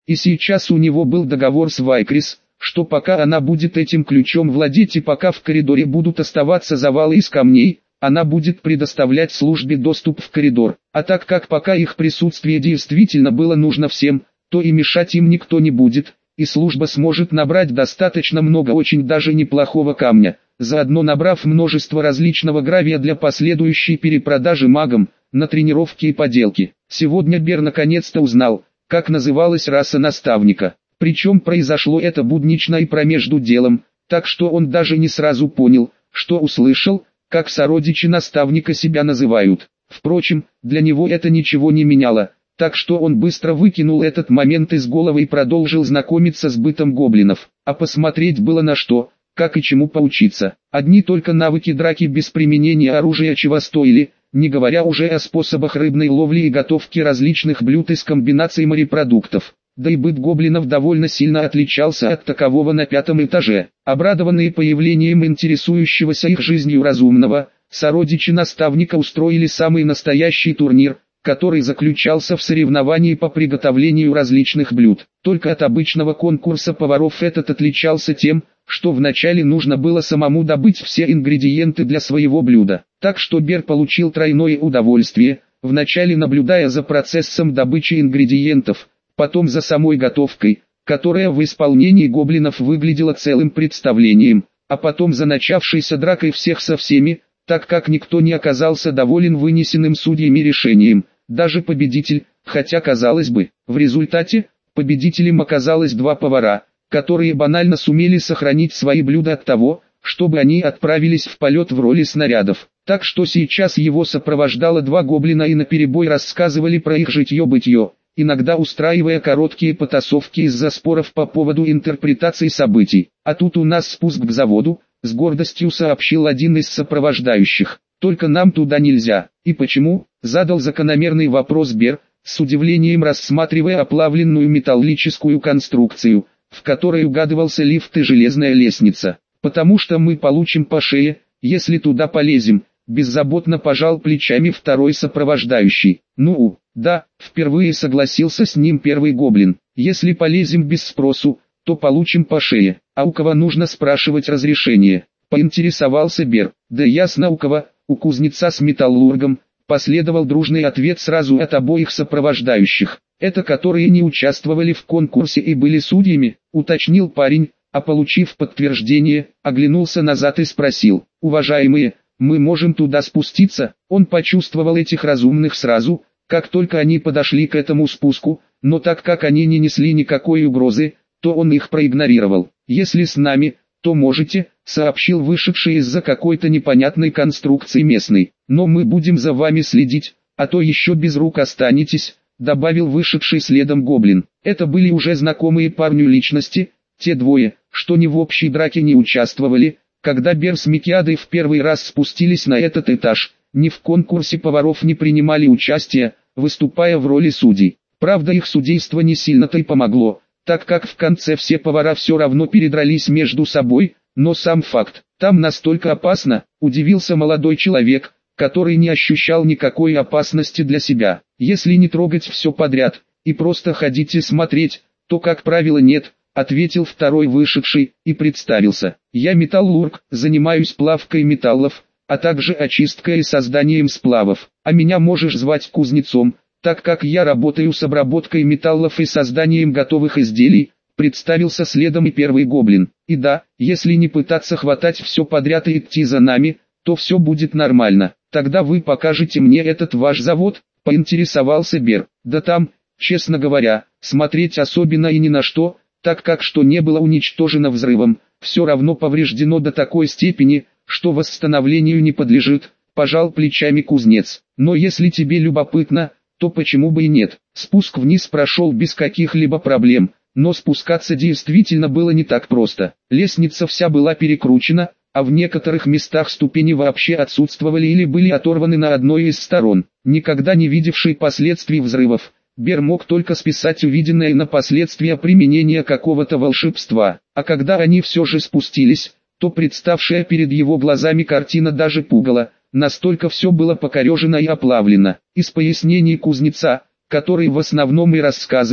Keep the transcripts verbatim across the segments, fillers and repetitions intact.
И сейчас у него был договор с Вайкрис, что пока она будет этим ключом владеть и пока в коридоре будут оставаться завалы из камней, она будет предоставлять службе доступ в коридор. А так как пока их присутствие действительно было нужно всем, то и мешать им никто не будет, и служба сможет набрать достаточно много очень даже неплохого камня, заодно набрав множество различного гравия для последующей перепродажи магам, на тренировки и поделки. Сегодня Бер наконец-то узнал, как называлась раса наставника. Причем произошло это буднично и промежду делом, так что он даже не сразу понял, что услышал, как сородичи наставника себя называют. Впрочем, для него это ничего не меняло, так что он быстро выкинул этот момент из головы и продолжил знакомиться с бытом гоблинов. А посмотреть было на что, как и чему поучиться. Одни только навыки драки без применения оружия чего стоили, не говоря уже о способах рыбной ловли и готовки различных блюд из комбинаций морепродуктов. Да и быт гоблинов довольно сильно отличался от такового на пятом этаже. Обрадованные появлением интересующегося их жизнью разумного, сородичи наставника устроили самый настоящий турнир, который заключался в соревновании по приготовлению различных блюд. Только от обычного конкурса поваров этот отличался тем, что вначале нужно было самому добыть все ингредиенты для своего блюда. Так что Бер получил тройное удовольствие, вначале наблюдая за процессом добычи ингредиентов, потом за самой готовкой, которая в исполнении гоблинов выглядела целым представлением, а потом за начавшейся дракой всех со всеми, так как никто не оказался доволен вынесенным судьями решением, даже победитель, хотя казалось бы, в результате, победителем оказалось два повара, которые банально сумели сохранить свои блюда от того, чтобы они отправились в полет в роли снарядов. Так что сейчас его сопровождало два гоблина и наперебой рассказывали про их житье-бытье, иногда устраивая короткие потасовки из-за споров по поводу интерпретаций событий. А тут у нас спуск к заводу, с гордостью сообщил один из сопровождающих. Только нам туда нельзя. И почему? Задал закономерный вопрос Бер, с удивлением рассматривая оплавленную металлическую конструкцию, в которой угадывался лифт и железная лестница. Потому что мы получим по шее, если туда полезем, беззаботно пожал плечами второй сопровождающий. Ну, да, впервые согласился с ним первый гоблин. Если полезем без спросу, то получим по шее. А у кого нужно спрашивать разрешение? Поинтересовался Бер. Да ясно у кого, у кузнеца с металлургом. Последовал дружный ответ сразу от обоих сопровождающих. Это которые не участвовали в конкурсе и были судьями, уточнил парень, а получив подтверждение, оглянулся назад и спросил: уважаемые, мы можем туда спуститься? Он почувствовал этих разумных сразу, как только они подошли к этому спуску, но так как они не несли никакой угрозы, то он их проигнорировал. Если с нами, то можете, сообщил вышедший из-за какой-то непонятной конструкции местный. Но мы будем за вами следить, а то еще без рук останетесь, добавил вышедший следом гоблин. Это были уже знакомые парню личности, те двое, что ни в общей драке не участвовали, когда Бер с Микиадой в первый раз спустились на этот этаж, ни в конкурсе поваров не принимали участия, выступая в роли судей. Правда, их судейство не сильно-то и помогло, так как в конце все повара все равно передрались между собой, но сам факт, там настолько опасно, удивился молодой человек, который не ощущал никакой опасности для себя. Если не трогать все подряд, и просто ходить и смотреть, то как правило нет, ответил второй вышедший, и представился. Я металлург, занимаюсь плавкой металлов, а также очисткой и созданием сплавов, а меня можешь звать кузнецом, так как я работаю с обработкой металлов и созданием готовых изделий, представился следом и первый гоблин. И да, если не пытаться хватать все подряд и идти за нами, то все будет нормально. Тогда вы покажете мне этот ваш завод, поинтересовался Бер. Да там, честно говоря, смотреть особенно и ни на что, так как что не было уничтожено взрывом, все равно повреждено до такой степени, что восстановлению не подлежит, пожал плечами кузнец. Но если тебе любопытно, то почему бы и нет. Спуск вниз прошел без каких-либо проблем, но спускаться действительно было не так просто. Лестница вся была перекручена, а в некоторых местах ступени вообще отсутствовали или были оторваны на одной из сторон. Никогда не видевший последствий взрывов, Бер мог только списать увиденное на последствия применения какого-то волшебства. А когда они все же спустились, то представшая перед его глазами картина даже пугала, настолько все было покорежено и оплавлено. Из пояснений кузнеца, который в основном и рассказывал,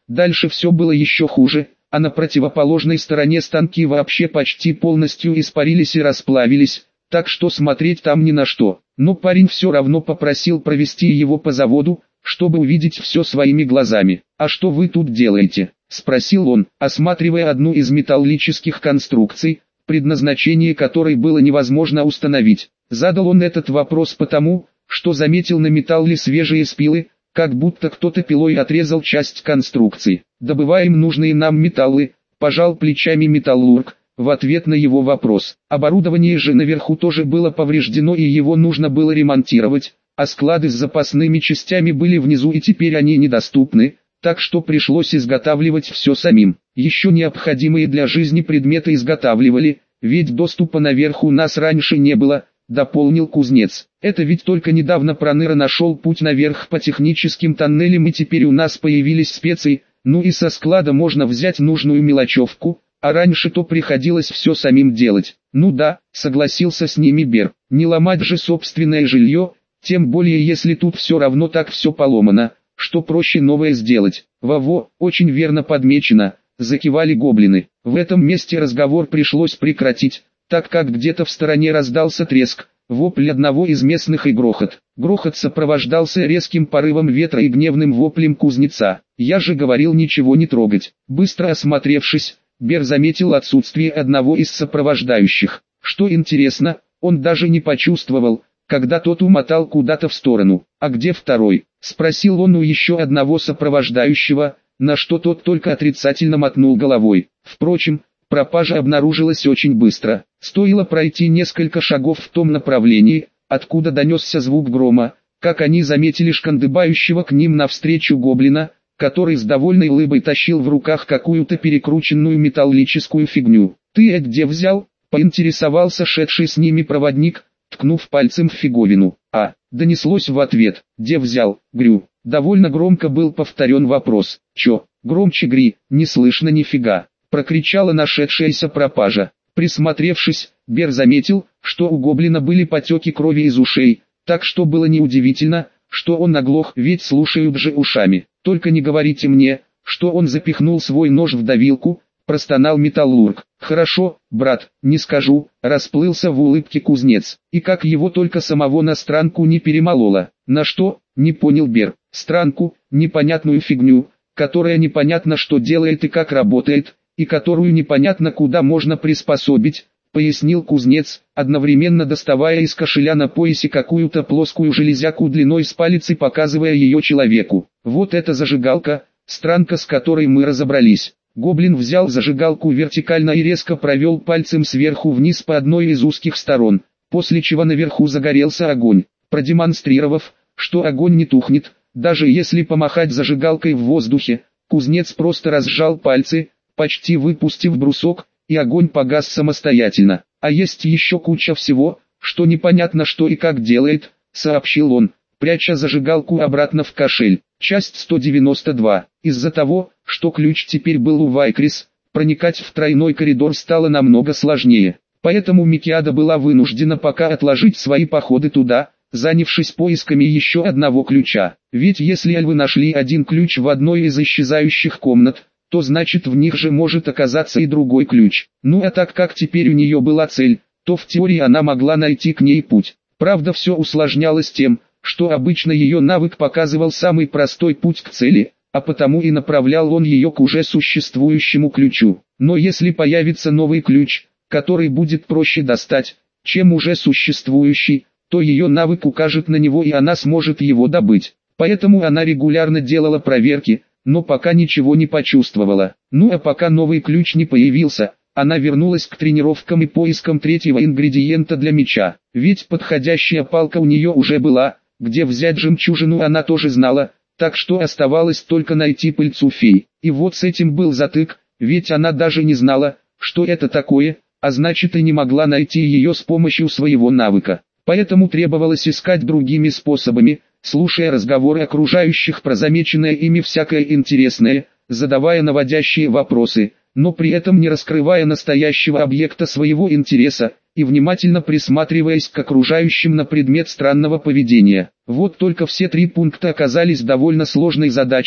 Дальше все было еще хуже, а на противоположной стороне станки вообще почти полностью испарились и расплавились, так что смотреть там ни на что. Но парень все равно попросил провести его по заводу, чтобы увидеть все своими глазами. «А что вы тут делаете?» – спросил он, осматривая одну из металлических конструкций, предназначение которой было невозможно установить. Задал он этот вопрос потому, что заметил на металле свежие спилы, как будто кто-то пилой отрезал часть конструкции. «Добываем нужные нам металлы», – пожал плечами металлург, в ответ на его вопрос. Оборудование же наверху тоже было повреждено и его нужно было ремонтировать, а склады с запасными частями были внизу и теперь они недоступны, так что пришлось изготавливать все самим. Еще необходимые для жизни предметы изготавливали, ведь доступа наверх у нас раньше не было, дополнил кузнец. Это ведь только недавно Проныра нашел путь наверх по техническим тоннелям и теперь у нас появились специи, ну и со склада можно взять нужную мелочевку, а раньше то приходилось все самим делать. Ну да, согласился с ними Бер, не ломать же собственное жилье, тем более если тут все равно так все поломано, что проще новое сделать. Во-во, очень верно подмечено, закивали гоблины. В этом месте разговор пришлось прекратить, так как где-то в стороне раздался треск, вопль одного из местных и грохот. Грохот сопровождался резким порывом ветра и гневным воплем кузнеца. Я же говорил ничего не трогать. Быстро осмотревшись, Бер заметил отсутствие одного из сопровождающих. Что интересно, он даже не почувствовал, когда тот умотал куда-то в сторону. «А где второй?» – спросил он у еще одного сопровождающего, на что тот только отрицательно мотнул головой. Впрочем, пропажа обнаружилась очень быстро. Стоило пройти несколько шагов в том направлении, откуда донесся звук грома, как они заметили шкандыбающего к ним навстречу гоблина, который с довольной улыбой тащил в руках какую-то перекрученную металлическую фигню. «Ты это где взял?» – поинтересовался шедший с ними проводник, ткнув пальцем в фиговину. «А», – донеслось в ответ, «где взял, Грю?» Довольно громко был повторен вопрос. «Чё, громче Гри, не слышно нифига», – прокричала нашедшаяся пропажа. Присмотревшись, Бер заметил, что у гоблина были потеки крови из ушей, так что было неудивительно, что он оглох, ведь слушают же ушами. «Только не говорите мне, что он запихнул свой нож в давилку», – простонал металлург. «Хорошо, брат, не скажу», – расплылся в улыбке кузнец. «И как его только самого на странку не перемололо». «На что?» – не понял Бер. «Странку, непонятную фигню, которая непонятно что делает и как работает, и которую непонятно куда можно приспособить», – пояснил кузнец, одновременно доставая из кошеля на поясе какую-то плоскую железяку длиной с палец и показывая ее человеку. «Вот эта зажигалка, странка, с которой мы разобрались». Гоблин взял зажигалку вертикально и резко провел пальцем сверху вниз по одной из узких сторон, после чего наверху загорелся огонь. Продемонстрировав, что огонь не тухнет, даже если помахать зажигалкой в воздухе, кузнец просто разжал пальцы, почти выпустив брусок, и огонь погас самостоятельно. «А есть еще куча всего, что непонятно что и как делает», — сообщил он, пряча зажигалку обратно в кошель. Часть сто девяносто два. Из-за того, что ключ теперь был у Вайкрис, проникать в тройной коридор стало намного сложнее. Поэтому Микиада была вынуждена пока отложить свои походы туда, занявшись поисками еще одного ключа. Ведь если эльвы нашли один ключ в одной из исчезающих комнат, то значит в них же может оказаться и другой ключ. Ну а так как теперь у нее была цель, то в теории она могла найти к ней путь. Правда, все усложнялось тем, что обычно ее навык показывал самый простой путь к цели, а потому и направлял он ее к уже существующему ключу. Но если появится новый ключ, который будет проще достать, чем уже существующий, то ее навык укажет на него и она сможет его добыть. Поэтому она регулярно делала проверки, но пока ничего не почувствовала. Ну а пока новый ключ не появился, она вернулась к тренировкам и поискам третьего ингредиента для меча. Ведь подходящая палка у нее уже была, где взять жемчужину она тоже знала, так что оставалось только найти пыльцу фей. И вот с этим был затык, ведь она даже не знала, что это такое, а значит и не могла найти ее с помощью своего навыка. Поэтому требовалось искать другими способами, слушая разговоры окружающих про замеченное ими всякое интересное, задавая наводящие вопросы, но при этом не раскрывая настоящего объекта своего интереса, и внимательно присматриваясь к окружающим на предмет странного поведения. Вот только все три пункта оказались довольно сложной задачей,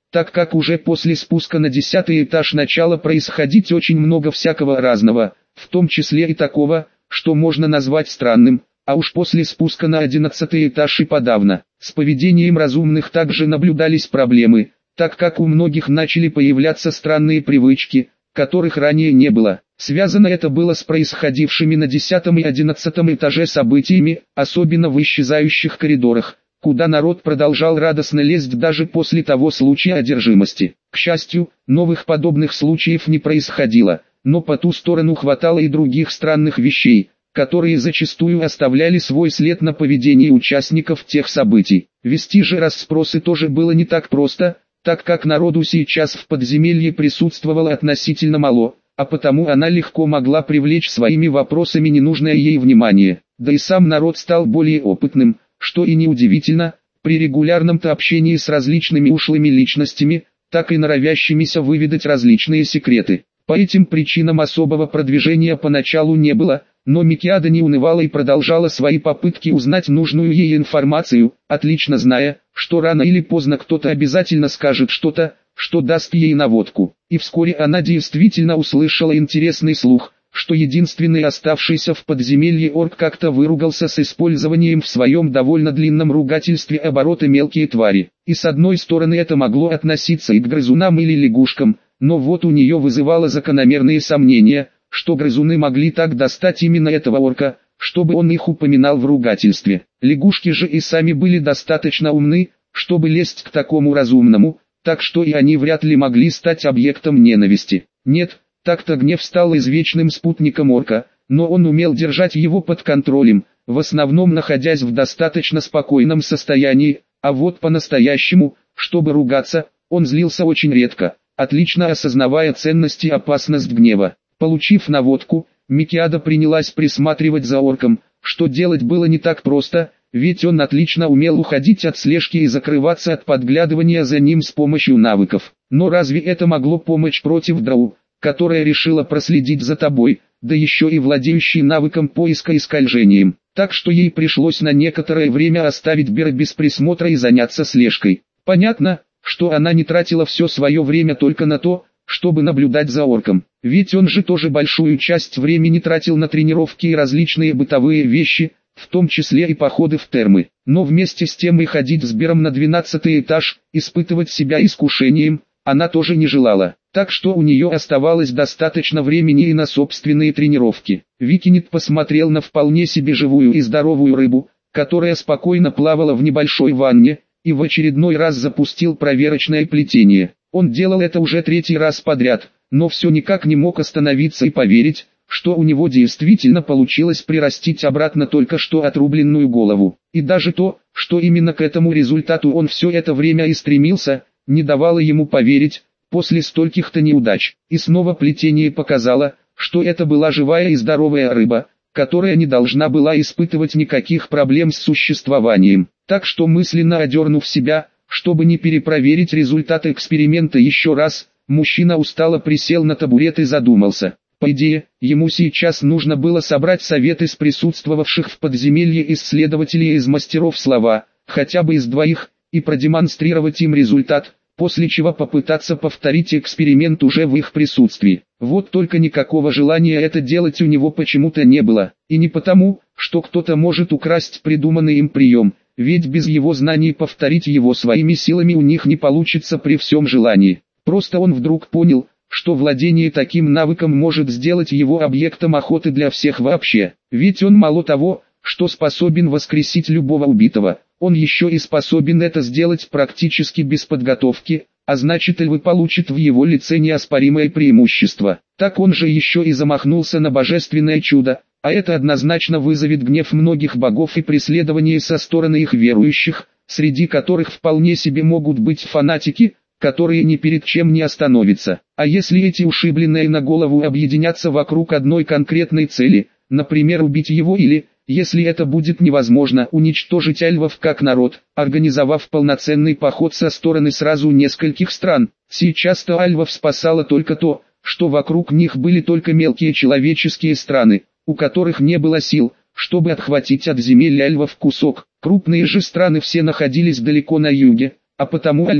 так как уже после спуска на десятый этаж начало происходить очень много всякого разного, в том числе и такого, что можно назвать странным, а уж после спуска на одиннадцатый этаж и подавно. С поведением разумных также наблюдались проблемы, так как у многих начали появляться странные привычки, которых ранее не было. Связано это было с происходившими на десятом и одиннадцатом этаже событиями, особенно в исчезающих коридорах, куда народ продолжал радостно лезть даже после того случая одержимости. К счастью, новых подобных случаев не происходило, но по ту сторону хватало и других странных вещей, которые зачастую оставляли свой след на поведении участников тех событий. Вести же расспросы тоже было не так просто, так как народу сейчас в подземелье присутствовало относительно мало, а потому она легко могла привлечь своими вопросами ненужное ей внимание. Да и сам народ стал более опытным, что и неудивительно, при регулярном-то общении с различными ушлыми личностями, так и норовящимися выведать различные секреты. По этим причинам особого продвижения поначалу не было, но Микиада не унывала и продолжала свои попытки узнать нужную ей информацию, отлично зная, что рано или поздно кто-то обязательно скажет что-то, что даст ей наводку. И вскоре она действительно услышала интересный слух, что единственный оставшийся в подземелье орк как-то выругался с использованием в своем довольно длинном ругательстве оборота мелкие твари. И с одной стороны это могло относиться и к грызунам или лягушкам, но вот у нее вызывало закономерные сомнения, что грызуны могли так достать именно этого орка, чтобы он их упоминал в ругательстве. Лягушки же и сами были достаточно умны, чтобы лезть к такому разумному, так что и они вряд ли могли стать объектом ненависти. Нет, так-то гнев стал извечным спутником орка, но он умел держать его под контролем, в основном находясь в достаточно спокойном состоянии, а вот по-настоящему, чтобы ругаться, он злился очень редко, отлично осознавая ценность и опасность гнева. Получив наводку, Микиада принялась присматривать за орком, что делать было не так просто, ведь он отлично умел уходить от слежки и закрываться от подглядывания за ним с помощью навыков. Но разве это могло помочь против дроу, которая решила проследить за тобой, да еще и владеющий навыком поиска и скольжением? Так что ей пришлось на некоторое время оставить Бера без присмотра и заняться слежкой. Понятно, что она не тратила все свое время только на то, чтобы наблюдать за орком, ведь он же тоже большую часть времени тратил на тренировки и различные бытовые вещи, в том числе и походы в термы. Но вместе с тем и ходить с Бером на двенадцатый этаж, испытывать себя искушением, она тоже не желала, так что у нее оставалось достаточно времени и на собственные тренировки. Викинит посмотрел на вполне себе живую и здоровую рыбу, которая спокойно плавала в небольшой ванне, и в очередной раз запустил проверочное плетение. Он делал это уже третий раз подряд, но все никак не мог остановиться и поверить, что у него действительно получилось прирастить обратно только что отрубленную голову. И даже то, что именно к этому результату он все это время и стремился, не давало ему поверить, после стольких-то неудач. И снова плетение показало, что это была живая и здоровая рыба, которая не должна была испытывать никаких проблем с существованием. Так что мысленно одернув себя, чтобы не перепроверить результаты эксперимента еще раз, мужчина устало присел на табурет и задумался. По идее, ему сейчас нужно было собрать советы с присутствовавших в подземелье исследователей из мастеров слова, хотя бы из двоих, и продемонстрировать им результат, после чего попытаться повторить эксперимент уже в их присутствии. Вот только никакого желания это делать у него почему-то не было, и не потому, что кто-то может украсть придуманный им прием, ведь без его знаний повторить его своими силами у них не получится при всем желании. Просто он вдруг понял, что владение таким навыком может сделать его объектом охоты для всех вообще, ведь он мало того, что способен воскресить любого убитого, он еще и способен это сделать практически без подготовки, а значит львы получат в его лице неоспоримое преимущество. Так он же еще и замахнулся на божественное чудо, а это однозначно вызовет гнев многих богов и преследование со стороны их верующих, среди которых вполне себе могут быть фанатики, которые ни перед чем не остановятся. А если эти ушибленные на голову объединятся вокруг одной конкретной цели, например убить его или, если это будет невозможно, уничтожить альвов как народ, организовав полноценный поход со стороны сразу нескольких стран. Сейчас-то альвов спасало только то, что вокруг них были только мелкие человеческие страны, у которых не было сил, чтобы отхватить от земель альвов кусок. Крупные же страны все находились далеко на юге, а потому альвы,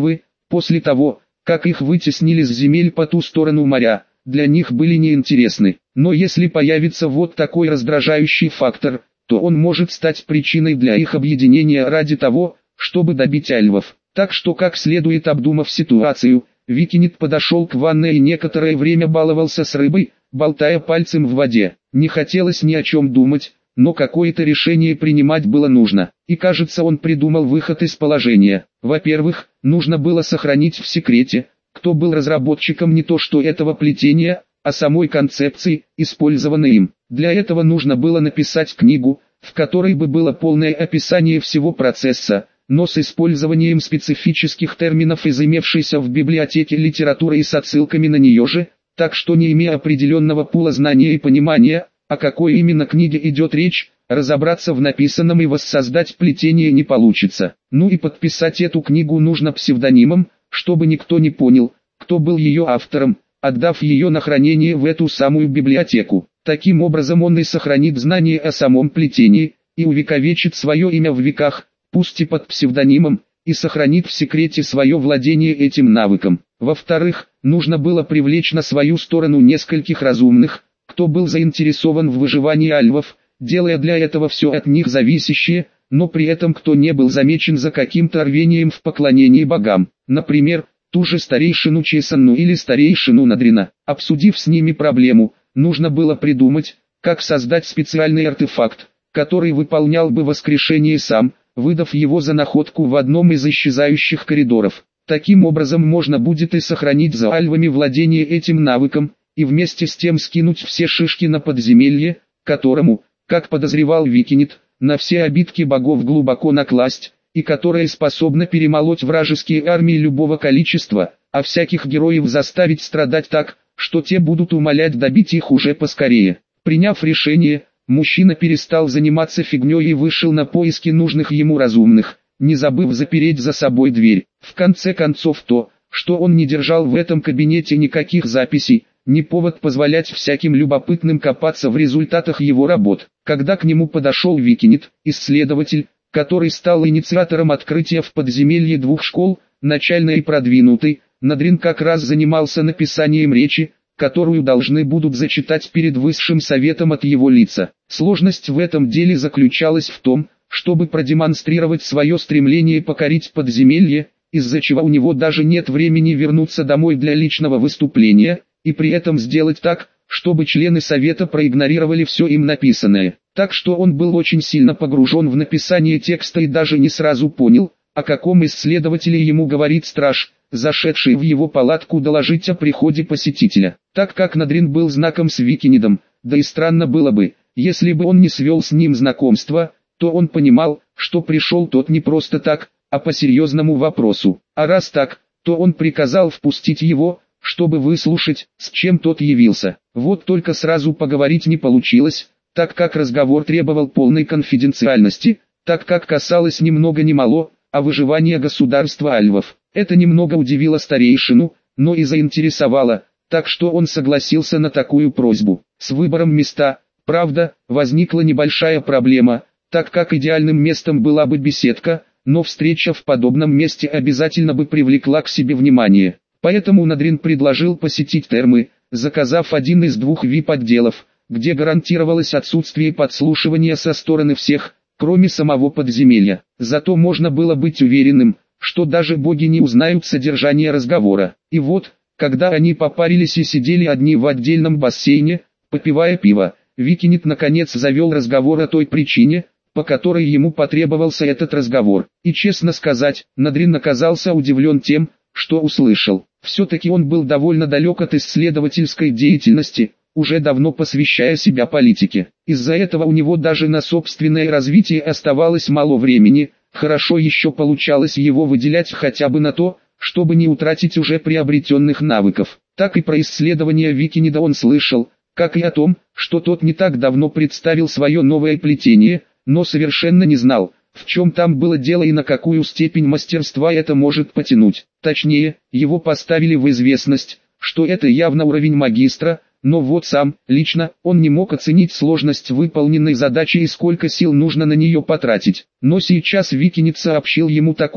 после того, как их вытеснили с земель по ту сторону моря, для них были неинтересны. Но если появится вот такой раздражающий фактор, то он может стать причиной для их объединения ради того, чтобы добить альвов. Так что, как следует обдумав ситуацию, Викинит подошел к ванной и некоторое время баловался с рыбой, болтая пальцем в воде. Не хотелось ни о чем думать, но какое-то решение принимать было нужно. И кажется, он придумал выход из положения. Во-первых, нужно было сохранить в секрете, кто был разработчиком не то что этого плетения, а самой концепции, использованной им. Для этого нужно было написать книгу, в которой бы было полное описание всего процесса, но с использованием специфических терминов из имевшейся в библиотеке литературы и с отсылками на нее же, так что не имея определенного пула знания и понимания, о какой именно книге идет речь, разобраться в написанном и воссоздать плетение не получится. Ну и подписать эту книгу нужно псевдонимом, чтобы никто не понял, кто был ее автором, отдав ее на хранение в эту самую библиотеку. Таким образом он и сохранит знания о самом плетении, и увековечит свое имя в веках, пусть и под псевдонимом, и сохранит в секрете свое владение этим навыком. Во-вторых, нужно было привлечь на свою сторону нескольких разумных, кто был заинтересован в выживании альвов, делая для этого все от них зависящее, но при этом кто не был замечен за каким-то рвением в поклонении богам. Например, ту же старейшину Чесанну или старейшину Надрина. Обсудив с ними проблему, нужно было придумать, как создать специальный артефакт, который выполнял бы воскрешение сам, выдав его за находку в одном из исчезающих коридоров. Таким образом можно будет и сохранить за альвами владение этим навыком, и вместе с тем скинуть все шишки на подземелье, которому, как подозревал Викинит, на все обидки богов глубоко накласть, и которое способно перемолоть вражеские армии любого количества, а всяких героев заставить страдать так, что те будут умолять добить их уже поскорее. Приняв решение, мужчина перестал заниматься фигней и вышел на поиски нужных ему разумных, не забыв запереть за собой дверь. В конце концов то, что он не держал в этом кабинете никаких записей, не повод позволять всяким любопытным копаться в результатах его работ. Когда к нему подошел Викинит, исследователь, который стал инициатором открытия в подземелье двух школ, начальной и продвинутой, Надрин как раз занимался написанием речи, которую должны будут зачитать перед высшим советом от его лица. Сложность в этом деле заключалась в том, чтобы продемонстрировать свое стремление покорить подземелье, из-за чего у него даже нет времени вернуться домой для личного выступления, и при этом сделать так, чтобы члены совета проигнорировали все им написанное. Так что он был очень сильно погружен в написание текста и даже не сразу понял, о каком исследователе ему говорит страж, зашедший в его палатку доложить о приходе посетителя. Так как Надрин был знаком с Викинидом, да и странно было бы, если бы он не свел с ним знакомство, то он понимал, что пришел тот не просто так, а по серьезному вопросу. А раз так, то он приказал впустить его, чтобы выслушать, с чем тот явился. Вот только сразу поговорить не получилось, так как разговор требовал полной конфиденциальности, так как касалось ни много ни мало, а выживания государства альвов. Это немного удивило старейшину, но и заинтересовало, так что он согласился на такую просьбу. С выбором места, правда, возникла небольшая проблема, так как идеальным местом была бы беседка, но встреча в подобном месте обязательно бы привлекла к себе внимание. Поэтому Надрин предложил посетить термы, заказав один из двух ви ай пи-отделов, где гарантировалось отсутствие подслушивания со стороны всех, кроме самого подземелья. Зато можно было быть уверенным, что даже боги не узнают содержание разговора. И вот, когда они попарились и сидели одни в отдельном бассейне, попивая пиво, Викинит наконец завел разговор о той причине, по которой ему потребовался этот разговор. И честно сказать, Надрин оказался удивлен тем, что услышал. Все-таки он был довольно далек от исследовательской деятельности, уже давно посвящая себя политике. Из-за этого у него даже на собственное развитие оставалось мало времени, хорошо еще получалось его выделять хотя бы на то, чтобы не утратить уже приобретенных навыков. Так и про исследования Викинида он слышал, как и о том, что тот не так давно представил свое новое плетение, но совершенно не знал, в чем там было дело и на какую степень мастерства это может потянуть. Точнее, его поставили в известность, что это явно уровень магистра, но вот сам, лично, он не мог оценить сложность выполненной задачи и сколько сил нужно на нее потратить. Но сейчас Викинит сообщил ему такое,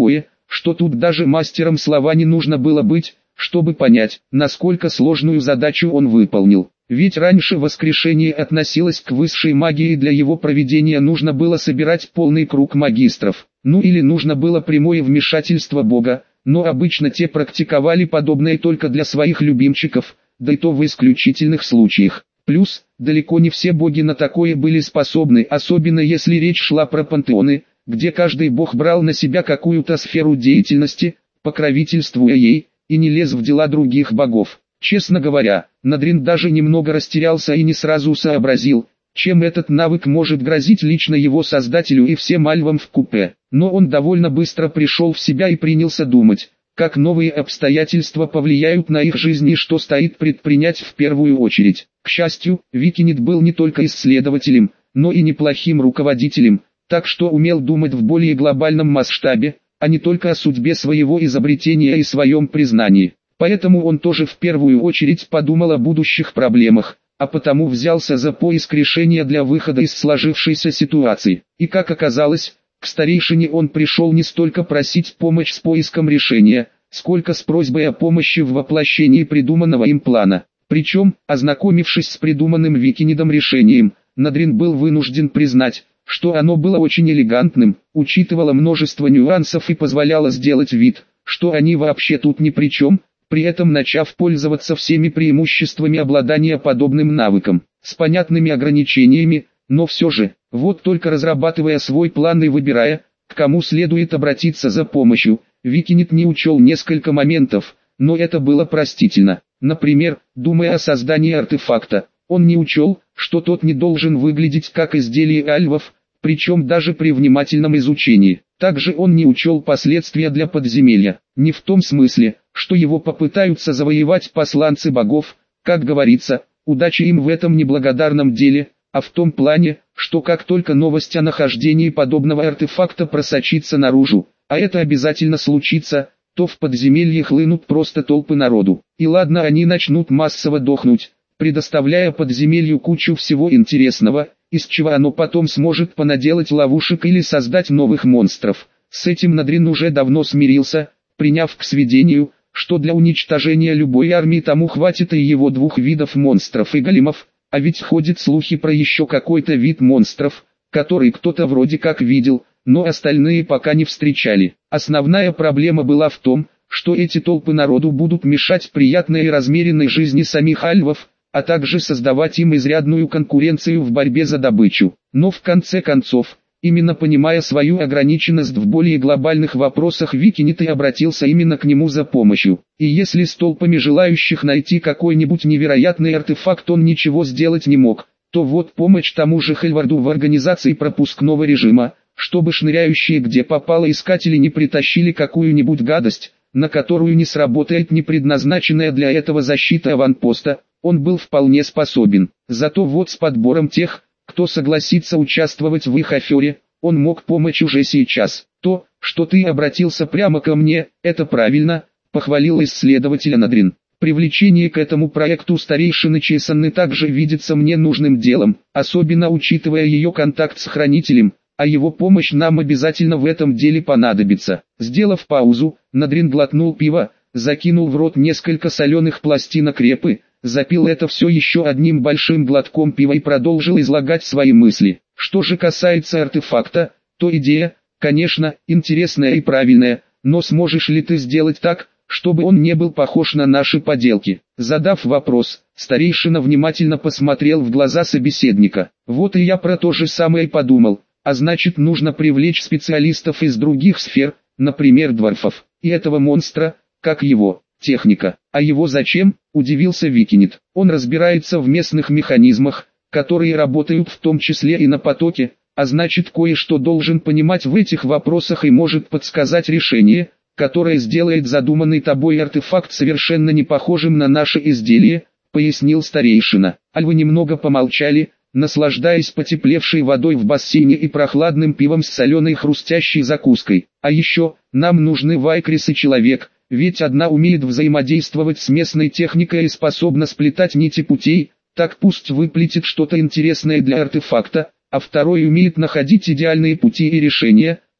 что тут даже мастером слова не нужно было быть, чтобы понять, насколько сложную задачу он выполнил. Ведь раньше воскрешение относилось к высшей магии, и для его проведения нужно было собирать полный круг магистров. Ну или нужно было прямое вмешательство Бога, но обычно те практиковали подобное только для своих любимчиков, да и то в исключительных случаях. Плюс, далеко не все боги на такое были способны, особенно если речь шла про пантеоны, где каждый бог брал на себя какую-то сферу деятельности, покровительствуя ей, и не лез в дела других богов. Честно говоря, Надрин даже немного растерялся и не сразу сообразил, чем этот навык может грозить лично его создателю и всем альвам в купе. Но он довольно быстро пришел в себя и принялся думать, как новые обстоятельства повлияют на их жизнь и что стоит предпринять в первую очередь. К счастью, Викинит был не только исследователем, но и неплохим руководителем, так что умел думать в более глобальном масштабе, а не только о судьбе своего изобретения и своем признании. Поэтому он тоже в первую очередь подумал о будущих проблемах, а потому взялся за поиск решения для выхода из сложившейся ситуации. И как оказалось, к старейшине он пришел не столько просить помощь с поиском решения, сколько с просьбой о помощи в воплощении придуманного им плана. Причем, ознакомившись с придуманным Викинидом решением, Надрин был вынужден признать, что оно было очень элегантным, учитывало множество нюансов и позволяло сделать вид, что они вообще тут ни при чем, при этом начав пользоваться всеми преимуществами обладания подобным навыком, с понятными ограничениями, но все же, вот только разрабатывая свой план и выбирая, к кому следует обратиться за помощью, Викинит не учел несколько моментов, но это было простительно. Например, думая о создании артефакта, он не учел, что тот не должен выглядеть как изделие альвов, причем даже при внимательном изучении. Также он не учел последствия для подземелья, не в том смысле, что его попытаются завоевать посланцы богов, как говорится, удачи им в этом неблагодарном деле, а в том плане, что как только новость о нахождении подобного артефакта просочится наружу, а это обязательно случится, то в подземелье хлынут просто толпы народу. И ладно, они начнут массово дохнуть, предоставляя подземелью кучу всего интересного, из чего оно потом сможет понаделать ловушек или создать новых монстров. С этим Надрин уже давно смирился, приняв к сведению, что для уничтожения любой армии тому хватит и его двух видов монстров и големов, а ведь ходят слухи про еще какой-то вид монстров, который кто-то вроде как видел, но остальные пока не встречали. Основная проблема была в том, что эти толпы народу будут мешать приятной и размеренной жизни самих альвов, а также создавать им изрядную конкуренцию в борьбе за добычу. Но в конце концов, именно понимая свою ограниченность в более глобальных вопросах, Викинит и обратился именно к нему за помощью. И если с толпами желающих найти какой-нибудь невероятный артефакт он ничего сделать не мог, то вот помощь тому же Хельварду в организации пропускного режима, чтобы шныряющие где попало искатели не притащили какую-нибудь гадость, на которую не сработает непредназначенная для этого защита аванпоста, он был вполне способен. Зато вот с подбором тех, кто согласится участвовать в их афере, он мог помочь уже сейчас. То, что ты обратился прямо ко мне, это правильно, похвалил исследователя Надрин. Привлечение к этому проекту старейшины Чесанны также видится мне нужным делом, особенно учитывая ее контакт с хранителем, а его помощь нам обязательно в этом деле понадобится. Сделав паузу, Надрин глотнул пива, закинул в рот несколько соленых пластинок репы, запил это все еще одним большим глотком пива и продолжил излагать свои мысли. Что же касается артефакта, то идея, конечно, интересная и правильная, но сможешь ли ты сделать так, чтобы он не был похож на наши поделки? Задав вопрос, старейшина внимательно посмотрел в глаза собеседника. Вот и я про то же самое подумал, а значит нужно привлечь специалистов из других сфер, например дворфов, и этого монстра, как его, техника. А его зачем? Удивился Викинит. Он разбирается в местных механизмах, которые работают в том числе и на потоке, а значит кое-что должен понимать в этих вопросах и может подсказать решение, которое сделает задуманный тобой артефакт совершенно не похожим на наше изделие, пояснил старейшина. Альвы немного помолчали, наслаждаясь потеплевшей водой в бассейне и прохладным пивом с соленой хрустящей закуской. А еще, нам нужны Вайкрис и человек, ведь одна умеет взаимодействовать с местной техникой и способна сплетать нити путей, так пусть выплетет что-то интересное для артефакта, а второй умеет находить идеальные пути и решения,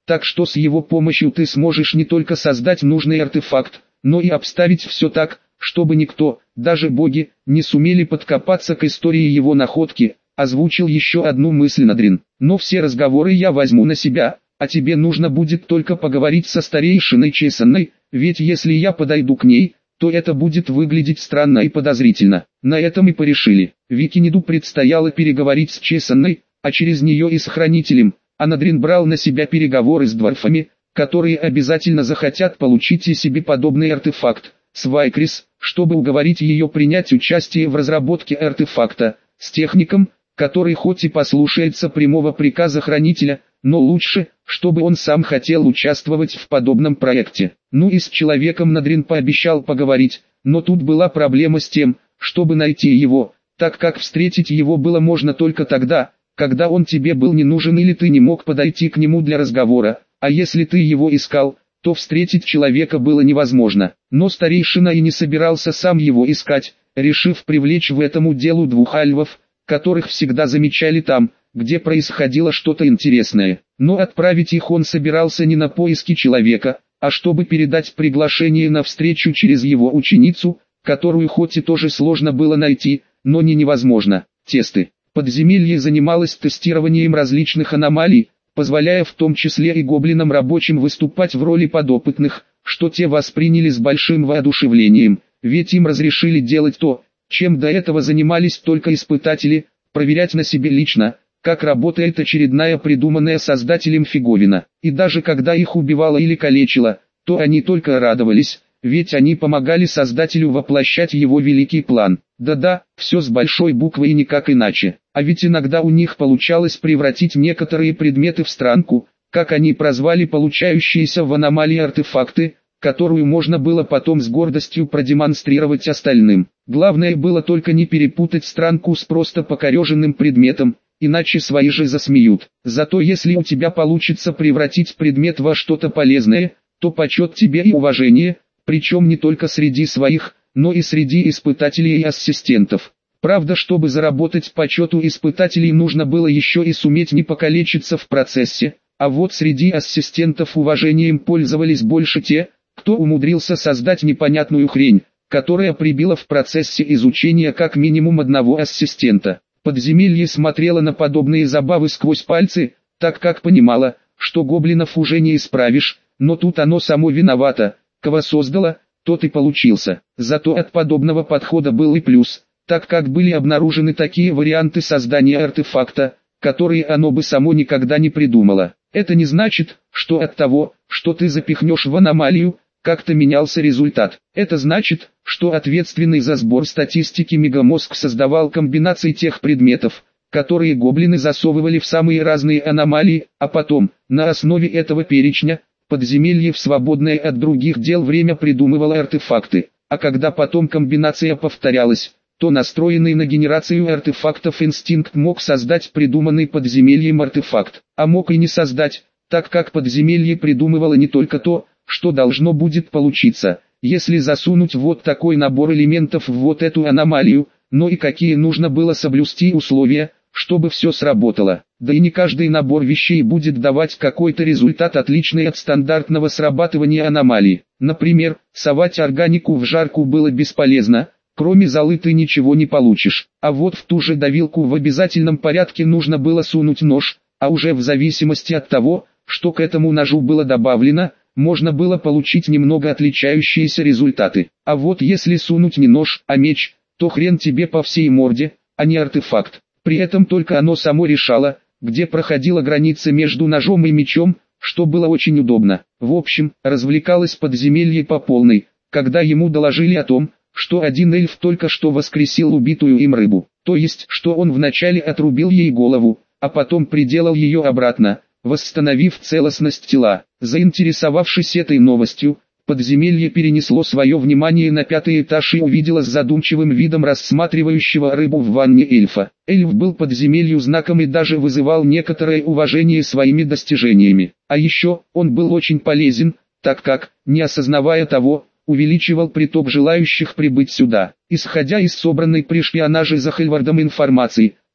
так что с его помощью ты сможешь не только создать нужный артефакт, но и обставить все так, чтобы никто, даже боги, не сумели подкопаться к истории его находки, озвучил еще одну мысль Надрин. Но все разговоры я возьму на себя, а тебе нужно будет только поговорить со старейшиной Чесанной, ведь если я подойду к ней, то это будет выглядеть странно и подозрительно. На этом и порешили. Викиниду предстояло переговорить с Чесанной, а через нее и с Хранителем, а Надрин брал на себя переговоры с дварфами, которые обязательно захотят получить и себе подобный артефакт, с Вайкрис, чтобы уговорить ее принять участие в разработке артефакта, с техником, который хоть и послушается прямого приказа Хранителя, но лучше, чтобы он сам хотел участвовать в подобном проекте. Ну и с человеком Надрин пообещал поговорить, но тут была проблема с тем, чтобы найти его, так как встретить его было можно только тогда, когда он тебе был не нужен или ты не мог подойти к нему для разговора, а если ты его искал, то встретить человека было невозможно. Но старейшина и не собирался сам его искать, решив привлечь в этому делу двух альвов, которых всегда замечали там, где происходило что-то интересное. Но отправить их он собирался не на поиски человека, а чтобы передать приглашение на встречу через его ученицу, которую хоть и тоже сложно было найти, но не невозможно. Тесты. Подземелье занималось тестированием различных аномалий, позволяя в том числе и гоблинам рабочим выступать в роли подопытных, что те восприняли с большим воодушевлением, ведь им разрешили делать то, чем до этого занимались только испытатели, проверять на себе лично, как работает очередная придуманная создателем фиговина. И даже когда их убивало или калечило, то они только радовались, ведь они помогали создателю воплощать его великий план. Да-да, все с большой буквы и никак иначе. А ведь иногда у них получалось превратить некоторые предметы в странку, как они прозвали получающиеся в аномалии артефакты, которую можно было потом с гордостью продемонстрировать остальным. Главное было только не перепутать странку с просто покореженным предметом, иначе свои же засмеют. Зато если у тебя получится превратить предмет во что-то полезное, то почет тебе и уважение, причем не только среди своих, но и среди испытателей и ассистентов. Правда, чтобы заработать почет у испытателей, нужно было еще и суметь не покалечиться в процессе, а вот среди ассистентов уважением пользовались больше те, кто умудрился создать непонятную хрень, которая прибила в процессе изучения как минимум одного ассистента. Подземелье смотрело на подобные забавы сквозь пальцы, так как понимало, что гоблинов уже не исправишь, но тут оно само виновато, кого создало, тот и получился. Зато от подобного подхода был и плюс, так как были обнаружены такие варианты создания артефакта, которые оно бы само никогда не придумало. Это не значит, что от того, что ты запихнешь в аномалию, как-то менялся результат. Это значит, что ответственный за сбор статистики мегамозг создавал комбинации тех предметов, которые гоблины засовывали в самые разные аномалии, а потом, на основе этого перечня, подземелье в свободное от других дел время придумывало артефакты, а когда потом комбинация повторялась, то настроенный на генерацию артефактов инстинкт мог создать придуманный подземельем артефакт, а мог и не создать, так как подземелье придумывало не только то, что должно будет получиться, если засунуть вот такой набор элементов в вот эту аномалию, но и какие нужно было соблюсти условия, чтобы все сработало. Да и не каждый набор вещей будет давать какой-то результат, отличный от стандартного срабатывания аномалии. Например, совать органику в жарку было бесполезно, кроме золы ты ничего не получишь. А вот в ту же давилку в обязательном порядке нужно было сунуть нож, а уже в зависимости от того, что к этому ножу было добавлено, можно было получить немного отличающиеся результаты. А вот если сунуть не нож, а меч, то хрен тебе по всей морде, а не артефакт. При этом только оно само решало, где проходила граница между ножом и мечом, что было очень удобно. В общем, развлекалось подземелье по полной, когда ему доложили о том, что один эльф только что воскресил убитую им рыбу. То есть, что он вначале отрубил ей голову, а потом приделал ее обратно, восстановив целостность тела. Заинтересовавшись этой новостью, подземелье перенесло свое внимание на пятый этаж и увидело с задумчивым видом рассматривающего рыбу в ванне эльфа. Эльф был подземелью знаком и даже вызывал некоторое уважение своими достижениями. А еще, он был очень полезен, так как, не осознавая того, увеличивал приток желающих прибыть сюда. Исходя из собранной при шпионаже за Хельвардом информации,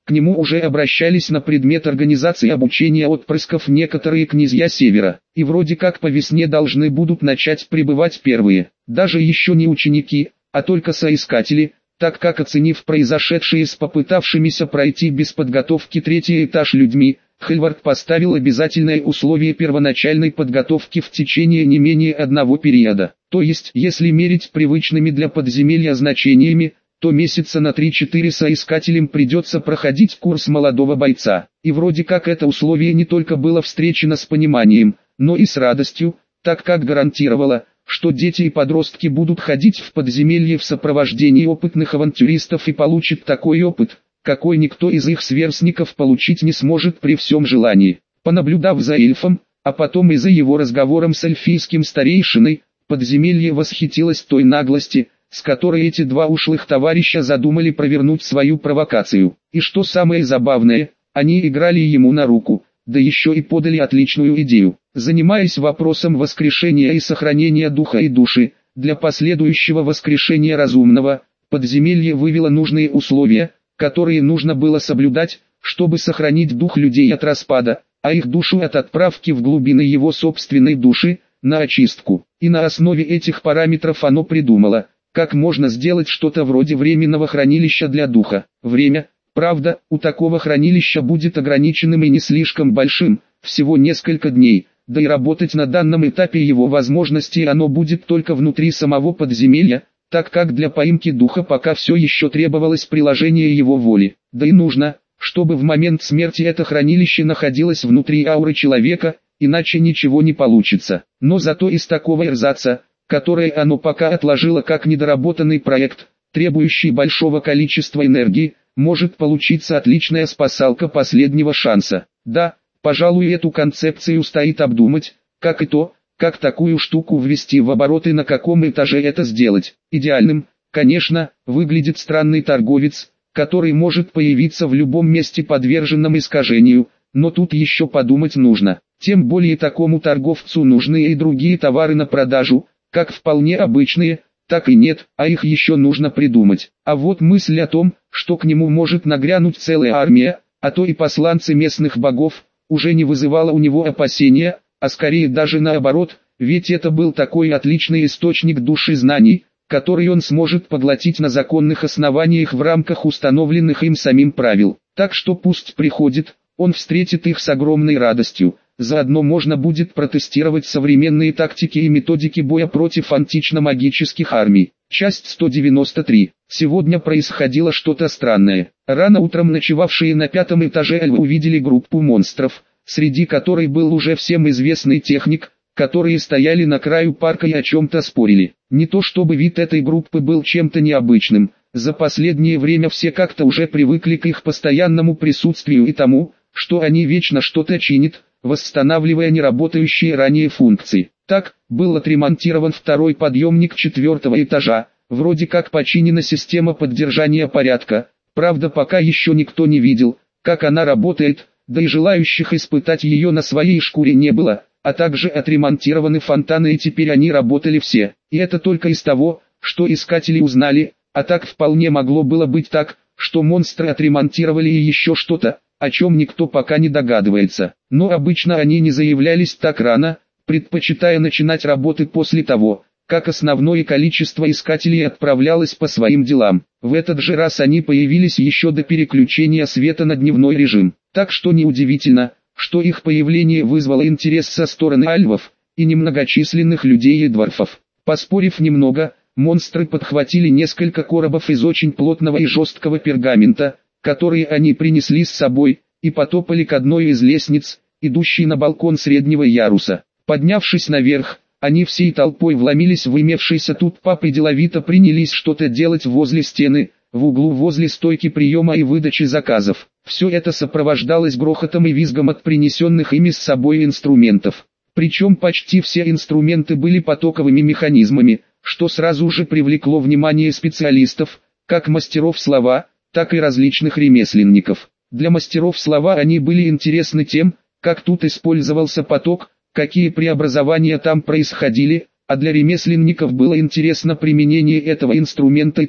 К нему уже обращались на предмет организации обучения отпрысков некоторые князья Севера, и вроде как по весне должны будут начать прибывать первые, даже еще не ученики, а только соискатели, так как, оценив произошедшее с попытавшимися пройти без подготовки третий этаж людьми, Хельвард поставил обязательное условие первоначальной подготовки в течение не менее одного периода, то есть, если мерить привычными для подземелья значениями, то месяца на три-четыре соискателям придется проходить курс молодого бойца. И вроде как это условие не только было встречено с пониманием, но и с радостью, так как гарантировало, что дети и подростки будут ходить в подземелье в сопровождении опытных авантюристов и получат такой опыт, какой никто из их сверстников получить не сможет при всем желании. Понаблюдав за эльфом, а потом и за его разговором с эльфийским старейшиной, подземелье восхитилось той наглости, с которой эти два ушлых товарища задумали провернуть свою провокацию. И что самое забавное, они играли ему на руку, да еще и подали отличную идею. Занимаясь вопросом воскрешения и сохранения духа и души, для последующего воскрешения разумного, подземелье вывело нужные условия, которые нужно было соблюдать, чтобы сохранить дух людей от распада, а их душу от отправки в глубины его собственной души, на очистку. И на основе этих параметров оно придумало, как можно сделать что-то вроде временного хранилища для духа. Время, правда, у такого хранилища будет ограниченным и не слишком большим, всего несколько дней, да и работать на данном этапе его возможностей оно будет только внутри самого подземелья, так как для поимки духа пока все еще требовалось приложение его воли. Да и нужно, чтобы в момент смерти это хранилище находилось внутри ауры человека, иначе ничего не получится. Но зато из такого эрзаца, которое оно пока отложило как недоработанный проект, требующий большого количества энергии, может получиться отличная спасалка последнего шанса. Да, пожалуй, эту концепцию стоит обдумать, как и то, как такую штуку ввести в оборот и на каком этаже это сделать. Идеальным, конечно, выглядит странный торговец, который может появиться в любом месте подверженном искажению, но тут еще подумать нужно. Тем более такому торговцу нужны и другие товары на продажу, как вполне обычные, так и нет, а их еще нужно придумать. А вот мысль о том, что к нему может нагрянуть целая армия, а то и посланцы местных богов, уже не вызывала у него опасения, а скорее даже наоборот, ведь это был такой отличный источник души знаний, который он сможет поглотить на законных основаниях в рамках установленных им самим правил. Так что пусть приходит, он встретит их с огромной радостью. Заодно можно будет протестировать современные тактики и методики боя против антично-магических армий. Часть сто девяносто три. Сегодня происходило что-то странное. Рано утром ночевавшие на пятом этаже эльфы увидели группу монстров, среди которой был уже всем известный техник, которые стояли на краю парка и о чем-то спорили. Не то чтобы вид этой группы был чем-то необычным, за последнее время все как-то уже привыкли к их постоянному присутствию и тому, что они вечно что-то чинят, восстанавливая неработающие ранее функции. Так, был отремонтирован второй подъемник четвертого этажа, вроде как починена система поддержания порядка, правда пока еще никто не видел, как она работает, да и желающих испытать ее на своей шкуре не было, а также отремонтированы фонтаны и теперь они работали все. И это только из того, что искатели узнали, а так вполне могло было быть так, что монстры отремонтировали и еще что-то, о чем никто пока не догадывается. Но обычно они не заявлялись так рано, предпочитая начинать работы после того, как основное количество искателей отправлялось по своим делам. В этот же раз они появились еще до переключения света на дневной режим. Так что неудивительно, что их появление вызвало интерес со стороны альвов и немногочисленных людей и дворфов. Поспорив немного, монстры подхватили несколько коробов из очень плотного и жесткого пергамента, которые они принесли с собой, и потопали к одной из лестниц, идущей на балкон среднего яруса. Поднявшись наверх, они всей толпой вломились в имевшийся тут паб и деловито принялись что-то делать возле стены, в углу возле стойки приема и выдачи заказов. Все это сопровождалось грохотом и визгом от принесенных ими с собой инструментов. Причем почти все инструменты были потоковыми механизмами, что сразу же привлекло внимание специалистов, как мастеров слова, так и различных ремесленников. Для мастеров слова они были интересны тем, как тут использовался поток, какие преобразования там происходили, а для ремесленников было интересно применение этого инструмента и то,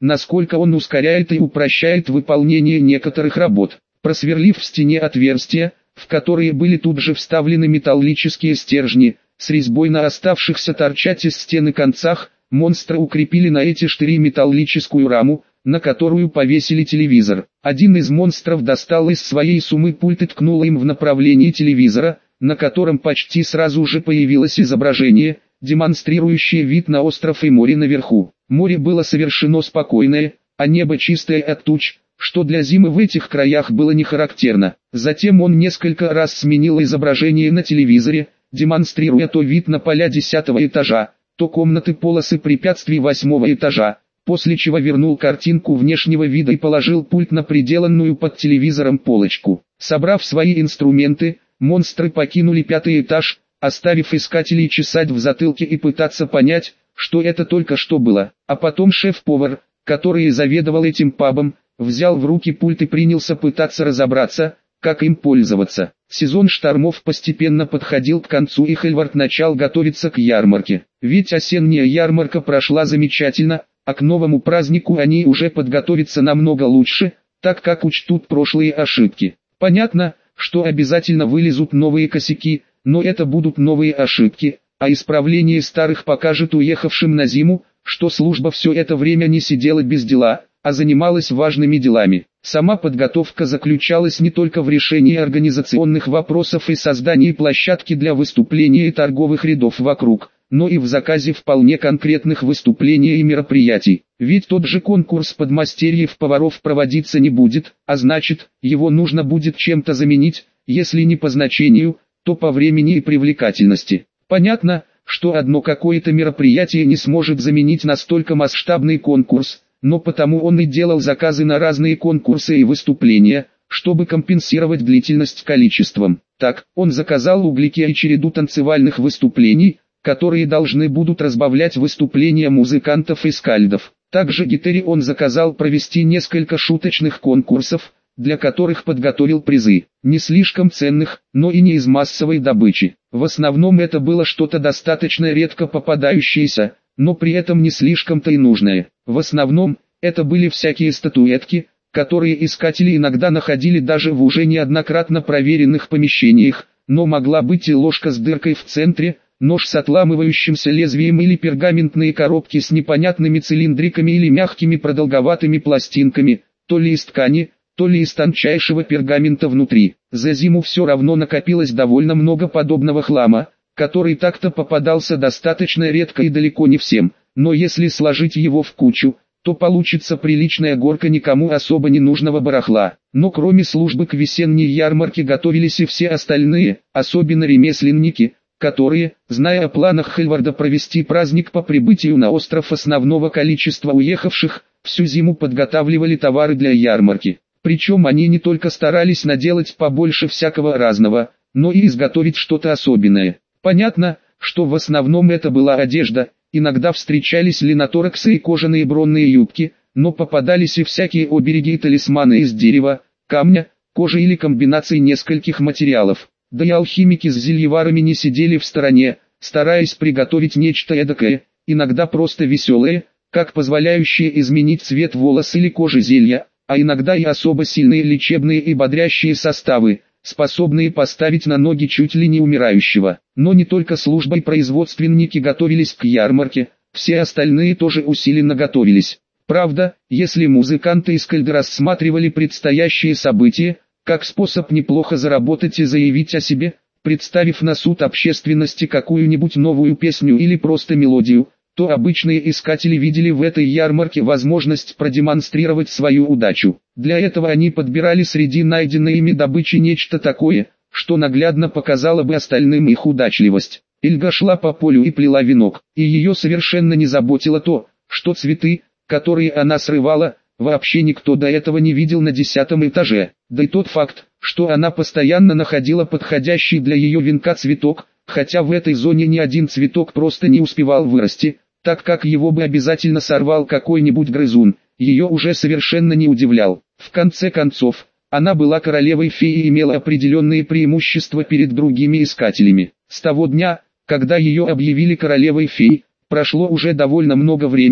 насколько он ускоряет и упрощает выполнение некоторых работ. Просверлив в стене отверстия, в которые были тут же вставлены металлические стержни, с резьбой на оставшихся торчать из стены концах, монстры укрепили на эти штыри металлическую раму, на которую повесили телевизор. Один из монстров достал из своей суммы пульт и ткнул им в направлении телевизора, на котором почти сразу же появилось изображение, демонстрирующее вид на остров и море наверху. Море было совершенно спокойное, а небо чистое от туч, что для зимы в этих краях было не характерно. Затем он несколько раз сменил изображение на телевизоре, демонстрируя то вид на поля десятого этажа, то комнаты полосы препятствий восьмого этажа, после чего вернул картинку внешнего вида и положил пульт на приделанную под телевизором полочку. Собрав свои инструменты, монстры покинули пятый этаж, оставив искателей чесать в затылке и пытаться понять, что это только что было. А потом шеф-повар, который заведовал этим пабом, взял в руки пульт и принялся пытаться разобраться, как им пользоваться. Сезон штормов постепенно подходил к концу, и Хельвард начал готовиться к ярмарке. Ведь осенняя ярмарка прошла замечательно, а к новому празднику они уже подготовятся намного лучше, так как учтут прошлые ошибки. Понятно, что обязательно вылезут новые косяки, но это будут новые ошибки, а исправление старых покажет уехавшим на зиму, что служба все это время не сидела без дела, а занималась важными делами. Сама подготовка заключалась не только в решении организационных вопросов и создании площадки для выступления и торговых рядов вокруг, но и в заказе вполне конкретных выступлений и мероприятий. Ведь тот же конкурс подмастерьев-поваров проводиться не будет, а значит, его нужно будет чем-то заменить, если не по значению, то по времени и привлекательности. Понятно, что одно какое-то мероприятие не сможет заменить настолько масштабный конкурс, но потому он и делал заказы на разные конкурсы и выступления, чтобы компенсировать длительность количеством. Так, он заказал у Гликея череду танцевальных выступлений, которые должны будут разбавлять выступления музыкантов и скальдов. Также Гитере он заказал провести несколько шуточных конкурсов, для которых подготовил призы, не слишком ценных, но и не из массовой добычи. В основном это было что-то достаточно редко попадающееся, но при этом не слишком-то и нужное. В основном, это были всякие статуэтки, которые искатели иногда находили даже в уже неоднократно проверенных помещениях, но могла быть и ложка с дыркой в центре, нож с отламывающимся лезвием или пергаментные коробки с непонятными цилиндриками или мягкими продолговатыми пластинками, то ли из ткани, то ли из тончайшего пергамента внутри. За зиму все равно накопилось довольно много подобного хлама, который так-то попадался достаточно редко и далеко не всем, но если сложить его в кучу, то получится приличная горка никому особо не нужного барахла. Но кроме службы к весенней ярмарке готовились и все остальные, особенно ремесленники, которые, зная о планах Хельварда провести праздник по прибытию на остров основного количества уехавших, всю зиму подготавливали товары для ярмарки. Причем они не только старались наделать побольше всякого разного, но и изготовить что-то особенное. Понятно, что в основном это была одежда, иногда встречались линоторексы и кожаные бронные юбки, но попадались и всякие обереги и талисманы из дерева, камня, кожи или комбинаций нескольких материалов. Да и алхимики с зельеварами не сидели в стороне, стараясь приготовить нечто эдакое, иногда просто веселое, как позволяющее изменить цвет волос или кожи зелья, а иногда и особо сильные лечебные и бодрящие составы, способные поставить на ноги чуть ли не умирающего. Но не только служба и производственники готовились к ярмарке, все остальные тоже усиленно готовились. Правда, если музыканты и скальды рассматривали предстоящие события, как способ неплохо заработать и заявить о себе, представив на суд общественности какую-нибудь новую песню или просто мелодию, то обычные искатели видели в этой ярмарке возможность продемонстрировать свою удачу. Для этого они подбирали среди найденной ими добычи нечто такое, что наглядно показало бы остальным их удачливость. Эльга шла по полю и плела венок, и ее совершенно не заботило то, что цветы, которые она срывала, вообще никто до этого не видел на десятом этаже. Да и тот факт, что она постоянно находила подходящий для ее венка цветок, хотя в этой зоне ни один цветок просто не успевал вырасти, так как его бы обязательно сорвал какой-нибудь грызун, ее уже совершенно не удивлял. В конце концов, она была королевой фей и имела определенные преимущества перед другими искателями. С того дня, когда ее объявили королевой фей, прошло уже довольно много времени,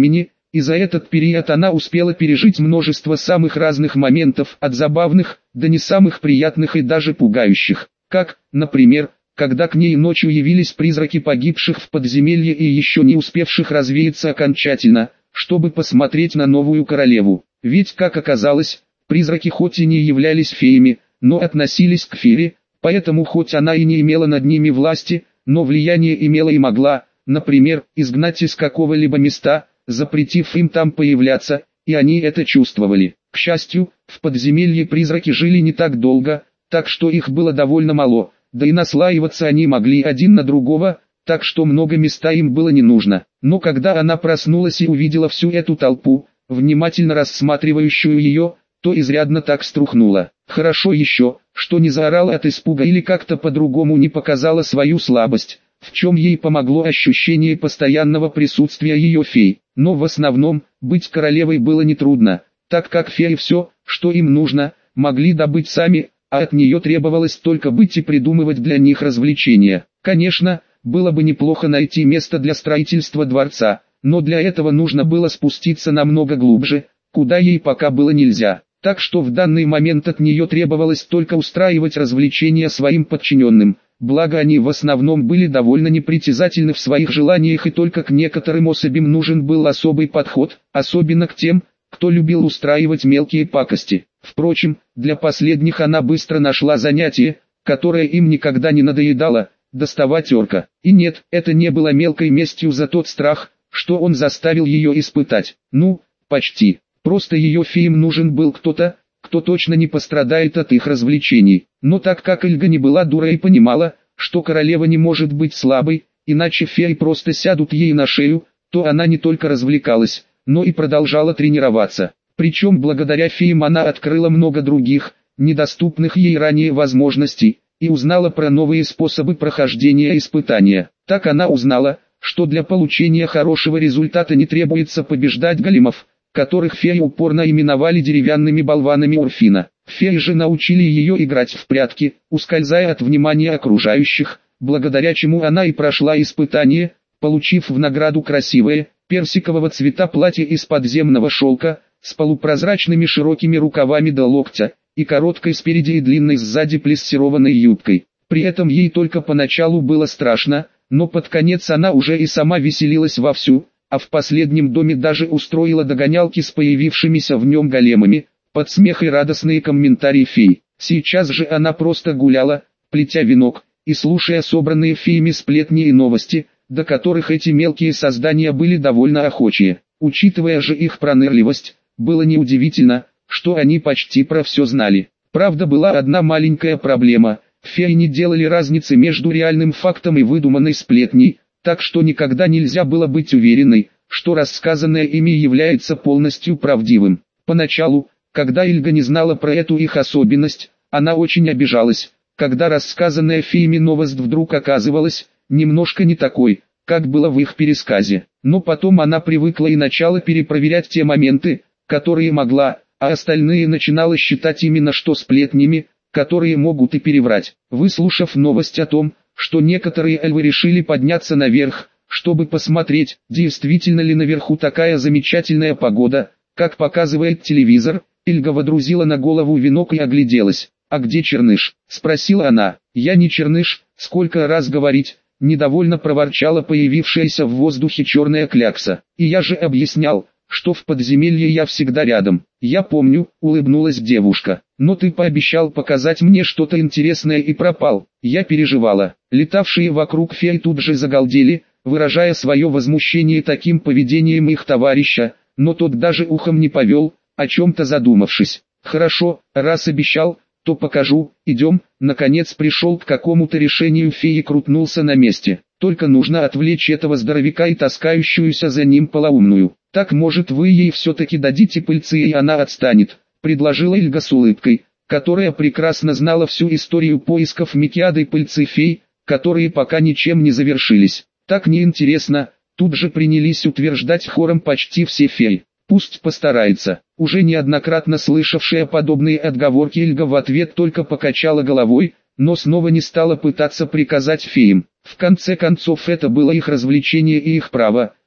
и за этот период она успела пережить множество самых разных моментов, от забавных до не самых приятных и даже пугающих. Как, например, когда к ней ночью явились призраки погибших в подземелье и еще не успевших развеяться окончательно, чтобы посмотреть на новую королеву. Ведь, как оказалось, призраки хоть и не являлись феями, но относились к фее, поэтому хоть она и не имела над ними власти, но влияние имела и могла, например, изгнать из какого-либо места, запретив им там появляться, и они это чувствовали. К счастью, в подземелье призраки жили не так долго, так что их было довольно мало, да и наслаиваться они могли один на другого, так что много места им было не нужно. Но когда она проснулась и увидела всю эту толпу, внимательно рассматривающую ее, то изрядно так струхнула. Хорошо еще, что не заорала от испуга или как-то по-другому не показала свою слабость, в чем ей помогло ощущение постоянного присутствия ее фей. Но в основном, быть королевой было нетрудно, так как феи все, что им нужно, могли добыть сами, а от нее требовалось только быть и придумывать для них развлечения. Конечно, было бы неплохо найти место для строительства дворца, но для этого нужно было спуститься намного глубже, куда ей пока было нельзя. Так что в данный момент от нее требовалось только устраивать развлечения своим подчиненным, благо они в основном были довольно непритязательны в своих желаниях и только к некоторым особям нужен был особый подход, особенно к тем, кто любил устраивать мелкие пакости. Впрочем, для последних она быстро нашла занятие, которое им никогда не надоедало – доставать орка. И нет, это не было мелкой местью за тот страх, что он заставил ее испытать. Ну, почти. Просто ее феям нужен был кто-то, кто точно не пострадает от их развлечений. Но так как Эльга не была дурой и понимала, что королева не может быть слабой, иначе феи просто сядут ей на шею, то она не только развлекалась, но и продолжала тренироваться. Причем благодаря феям она открыла много других, недоступных ей ранее возможностей, и узнала про новые способы прохождения испытания. Так она узнала, что для получения хорошего результата не требуется побеждать големов, которых феи упорно именовали деревянными болванами Урфина. Феи же научили ее играть в прятки, ускользая от внимания окружающих, благодаря чему она и прошла испытание, получив в награду красивое, персикового цвета платье из подземного шелка, с полупрозрачными широкими рукавами до локтя, и короткой спереди и длинной сзади плессированной юбкой. При этом ей только поначалу было страшно, но под конец она уже и сама веселилась вовсю, а в последнем доме даже устроила догонялки с появившимися в нем големами, под смех и радостные комментарии фей. Сейчас же она просто гуляла, плетя венок, и слушая собранные феями сплетни и новости, до которых эти мелкие создания были довольно охочие. Учитывая же их пронырливость, было неудивительно, что они почти про все знали. Правда, была одна маленькая проблема: феи не делали разницы между реальным фактом и выдуманной сплетней, так что никогда нельзя было быть уверенной, что рассказанное ими является полностью правдивым. Поначалу, когда Эльга не знала про эту их особенность, она очень обижалась, когда рассказанная феями новость вдруг оказывалась немножко не такой, как было в их пересказе. Но потом она привыкла и начала перепроверять те моменты, которые могла, а остальные начинала считать именно что сплетнями, которые могут и переврать. Выслушав новость о том, что некоторые эльвы решили подняться наверх, чтобы посмотреть, действительно ли наверху такая замечательная погода, как показывает телевизор, Эльга водрузила на голову венок и огляделась. «А где Черныш?» – спросила она. «Я не Черныш, сколько раз говорить», – недовольно проворчала появившаяся в воздухе черная клякса. «И я же объяснял, что в подземелье я всегда рядом». «Я помню», — улыбнулась девушка. «Но ты пообещал показать мне что-то интересное и пропал». Я переживала. Летавшие вокруг феи тут же загалдели, выражая свое возмущение таким поведением их товарища, но тот даже ухом не повел, о чем-то задумавшись. «Хорошо, раз обещал, то покажу, идем». Наконец пришел к какому-то решению феи и крутнулся на месте. «Только нужно отвлечь этого здоровяка и таскающуюся за ним полоумную. Так, может, вы ей все-таки дадите пыльцы и она отстанет», — предложила Эльга с улыбкой, которая прекрасно знала всю историю поисков Микиады пыльцы фей, которые пока ничем не завершились. «Так неинтересно», — тут же принялись утверждать хором почти все феи. «Пусть постарается». Уже неоднократно слышавшая подобные отговорки Эльга в ответ только покачала головой, но снова не стала пытаться приказать феям. В конце концов, это было их развлечение и их право,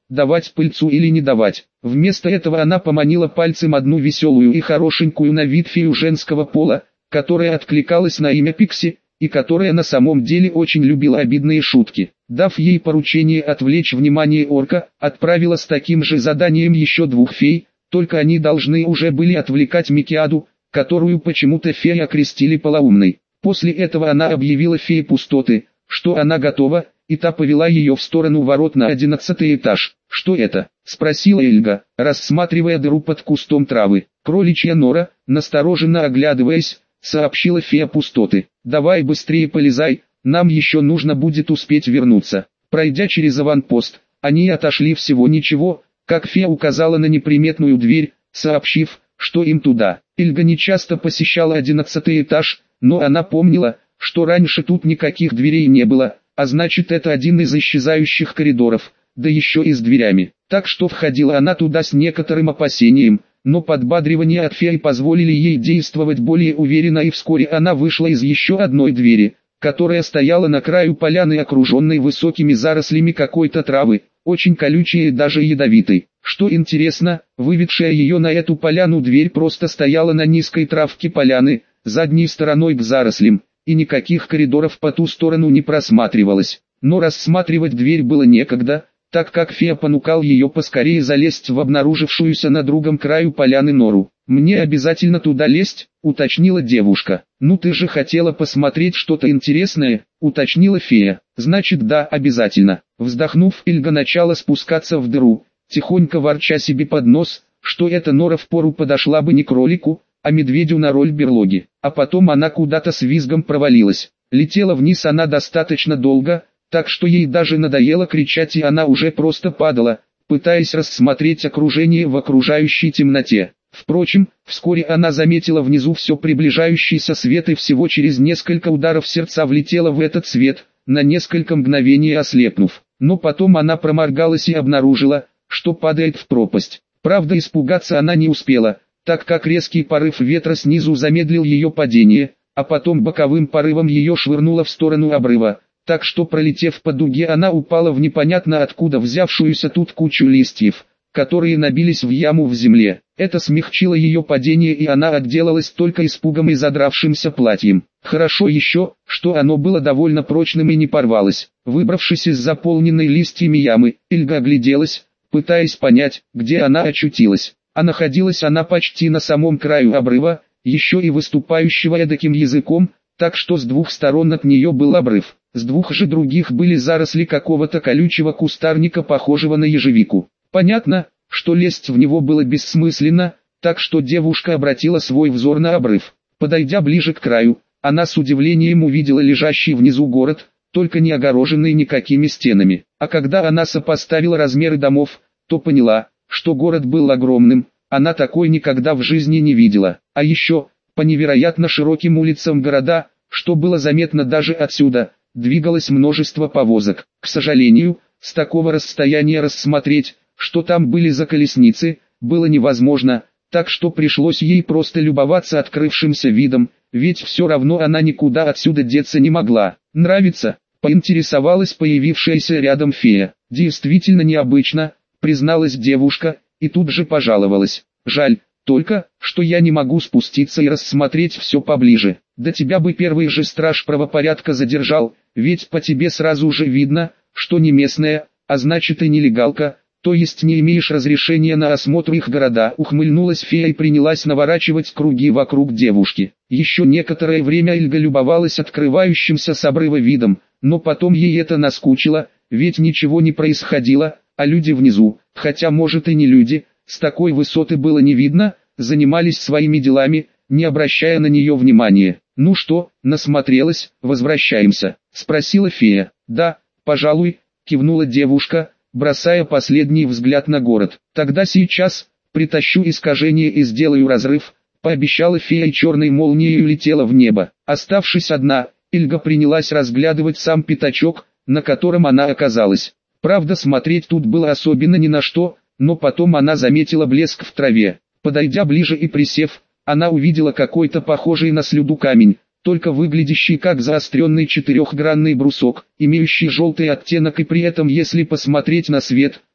давать пыльцу или не давать. Вместо этого она поманила пальцем одну веселую и хорошенькую на вид фею женского пола, которая откликалась на имя Пикси, и которая на самом деле очень любила обидные шутки. Дав ей поручение отвлечь внимание орка, отправила с таким же заданием еще двух фей, только они должны уже были отвлекать Микиаду, которую почему-то феи окрестили полоумной. После этого она объявила фее пустоты, что она готова, и та повела ее в сторону ворот на одиннадцатый этаж. «Что это?» – спросила Эльга, рассматривая дыру под кустом травы. «Кроличья нора», настороженно оглядываясь, сообщила фея пустоты. «Давай быстрее полезай, нам еще нужно будет успеть вернуться». Пройдя через аванпост, они отошли всего ничего, как фея указала на неприметную дверь, сообщив, что им туда. Эльга не часто посещала одиннадцатый этаж, но она помнила, что раньше тут никаких дверей не было, а значит это один из исчезающих коридоров, да еще и с дверями. Так что входила она туда с некоторым опасением, но подбадривания от феи позволили ей действовать более уверенно, и вскоре она вышла из еще одной двери, которая стояла на краю поляны, окруженной высокими зарослями какой-то травы, очень колючей и даже ядовитой. Что интересно, выведшая ее на эту поляну дверь просто стояла на низкой травке поляны, задней стороной к зарослям, и никаких коридоров по ту сторону не просматривалось. Но рассматривать дверь было некогда, так как фея понукал ее поскорее залезть в обнаружившуюся на другом краю поляны нору. «Мне обязательно туда лезть?» — уточнила девушка. «Ну ты же хотела посмотреть что-то интересное», — уточнила фея. «Значит да, обязательно». Вздохнув, Эльга начала спускаться в дыру, тихонько ворча себе под нос, что эта нора впору подошла бы не кролику, а медведю на роль берлоги. А потом она куда-то с визгом провалилась. Летела вниз она достаточно долго, так что ей даже надоело кричать, и она уже просто падала, пытаясь рассмотреть окружение в окружающей темноте. Впрочем, вскоре она заметила внизу все приближающийся свет, и всего через несколько ударов сердца влетела в этот свет, на несколько мгновений ослепнув. Но потом она проморгалась и обнаружила, что падает в пропасть. Правда, испугаться она не успела, так как резкий порыв ветра снизу замедлил ее падение, а потом боковым порывом ее швырнуло в сторону обрыва, так что, пролетев по дуге, она упала в непонятно откуда взявшуюся тут кучу листьев, которые набились в яму в земле. Это смягчило ее падение, и она отделалась только испугом и задравшимся платьем. Хорошо еще, что оно было довольно прочным и не порвалось. Выбравшись из заполненной листьями ямы, Эльга огляделась, пытаясь понять, где она очутилась. А находилась она почти на самом краю обрыва, еще и выступающего эдаким языком, так что с двух сторон от нее был обрыв. С двух же других были заросли какого-то колючего кустарника, похожего на ежевику. Понятно, что лезть в него было бессмысленно, так что девушка обратила свой взор на обрыв. Подойдя ближе к краю, она с удивлением увидела лежащий внизу город, только не огороженный никакими стенами. А когда она сопоставила размеры домов, то поняла, что город был огромным, она такой никогда в жизни не видела. А еще, по невероятно широким улицам города, что было заметно даже отсюда, двигалось множество повозок. К сожалению, с такого расстояния рассмотреть, что там были за колесницы, было невозможно, так что пришлось ей просто любоваться открывшимся видом, ведь все равно она никуда отсюда деться не могла. «Нравится?» — поинтересовалась появившаяся рядом фея. «Действительно необычно», — призналась девушка, и тут же пожаловалась. «Жаль, только, что я не могу спуститься и рассмотреть все поближе. Да тебя бы первый же страж правопорядка задержал, ведь по тебе сразу же видно, что не местная, а значит и нелегалка, то есть не имеешь разрешения на осмотр их города». Ухмыльнулась фея и принялась наворачивать круги вокруг девушки. Еще некоторое время Эльга любовалась открывающимся с обрыва видом, но потом ей это наскучило, ведь ничего не происходило, а люди внизу, хотя может и не люди, с такой высоты было не видно, занимались своими делами, не обращая на нее внимания. «Ну что, насмотрелась, возвращаемся?» — спросила фея. «Да, пожалуй», — кивнула девушка, бросая последний взгляд на город. «Тогда сейчас, притащу искажение и сделаю разрыв», — пообещала фея, и черной молнией улетела в небо. Оставшись одна, Эльга принялась разглядывать сам пятачок, на котором она оказалась. Правда, смотреть тут было особенно ни на что, но потом она заметила блеск в траве. Подойдя ближе и присев, она увидела какой-то похожий на слюду камень, только выглядящий как заостренный четырехгранный брусок, имеющий желтый оттенок, и при этом, если посмотреть на свет,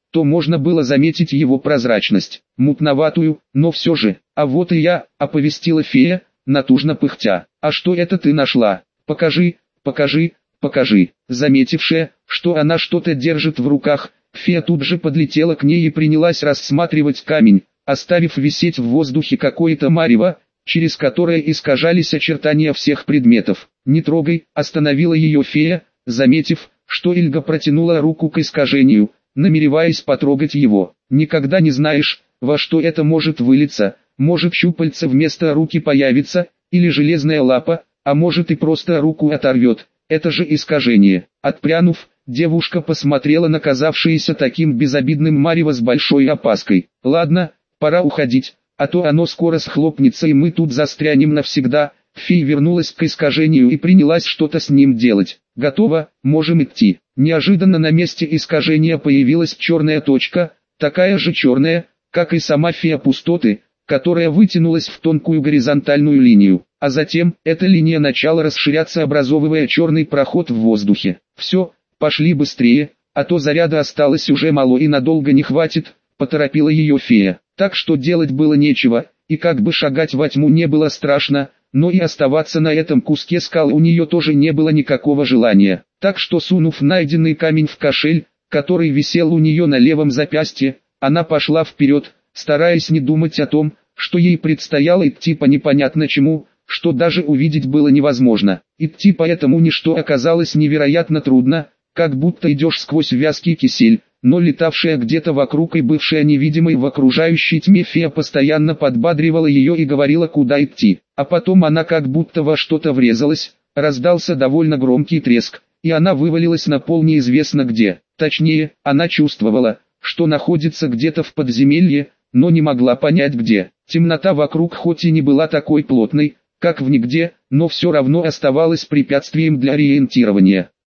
то можно было заметить его прозрачность, мутноватую, но все же. «А вот и я», — оповестила фея, натужно пыхтя. «А что это ты нашла? Покажи, покажи, покажи». Заметившая, что она что-то держит в руках, фея тут же подлетела к ней и принялась рассматривать камень, оставив висеть в воздухе какое-то марево, через которое искажались очертания всех предметов. «Не трогай», — остановила ее фея, заметив, что Ильга протянула руку к искажению, намереваясь потрогать его. «Никогда не знаешь, во что это может вылиться, может щупальце вместо руки появится, или железная лапа, а может и просто руку оторвет, это же искажение». Отпрянув, девушка посмотрела на казавшееся таким безобидным марево с большой опаской. «Ладно, пора уходить, а то оно скоро схлопнется и мы тут застрянем навсегда». Фея вернулась к искажению и принялась что-то с ним делать. «Готово, можем идти». Неожиданно на месте искажения появилась черная точка, такая же черная, как и сама фея пустоты, которая вытянулась в тонкую горизонтальную линию. А затем, эта линия начала расширяться, образовывая черный проход в воздухе. «Все, пошли быстрее, а то заряда осталось уже мало и надолго не хватит», — поторопила ее фея. Так что делать было нечего, и как бы шагать во тьму не было страшно, но и оставаться на этом куске скал у нее тоже не было никакого желания. Так что, сунув найденный камень в кошель, который висел у нее на левом запястье, она пошла вперед, стараясь не думать о том, что ей предстояло идти по непонятно чему, что даже увидеть было невозможно. Идти по этому ничто оказалось невероятно трудно, как будто идешь сквозь вязкий кисель, но летавшая где-то вокруг и бывшая невидимой в окружающей тьме фея постоянно подбадривала ее и говорила, куда идти. А потом она как будто во что-то врезалась, раздался довольно громкий треск, и она вывалилась на пол неизвестно где. Точнее, она чувствовала, что находится где-то в подземелье, но не могла понять где. Темнота вокруг хоть и не была такой плотной, как в нигде, но все равно оставалась препятствием для ориентирования.